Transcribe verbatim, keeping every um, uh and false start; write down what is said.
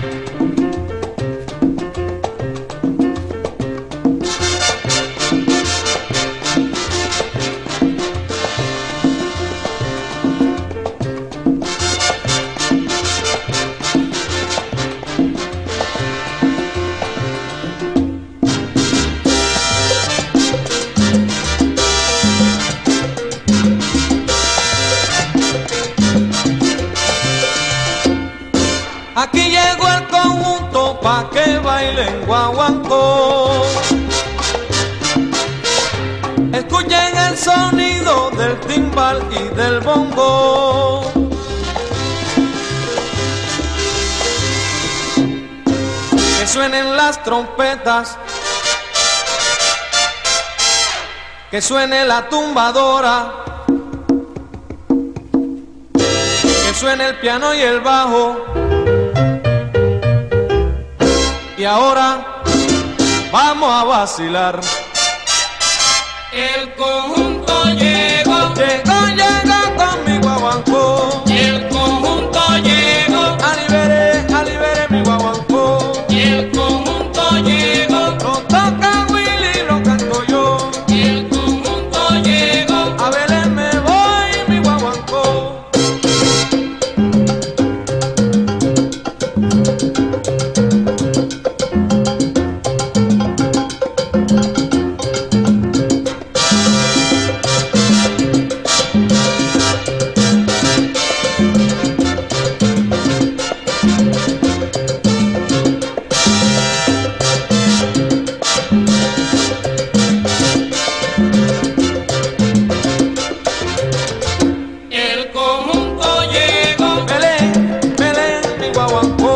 Aquí llegó el conjunto pa' que bailen guaguancó. Escuchen el sonido del timbal y del bongo. Que suenen las trompetas, que suene la tumbadora, que suene el piano y el bajo. Y ahora vamos a vacilar. El conjunto llegó, Llegó, llegó con mi guaguancó. y el conjunto llegó, Alibere, alibere mi guaguancó. y el conjunto llegó, Lo toca Willy, lo canto yo. y el conjunto llegó. A Belén me voy, mi guaguancó. El conjunto llegó, Belén, Belén, mi guaguancó.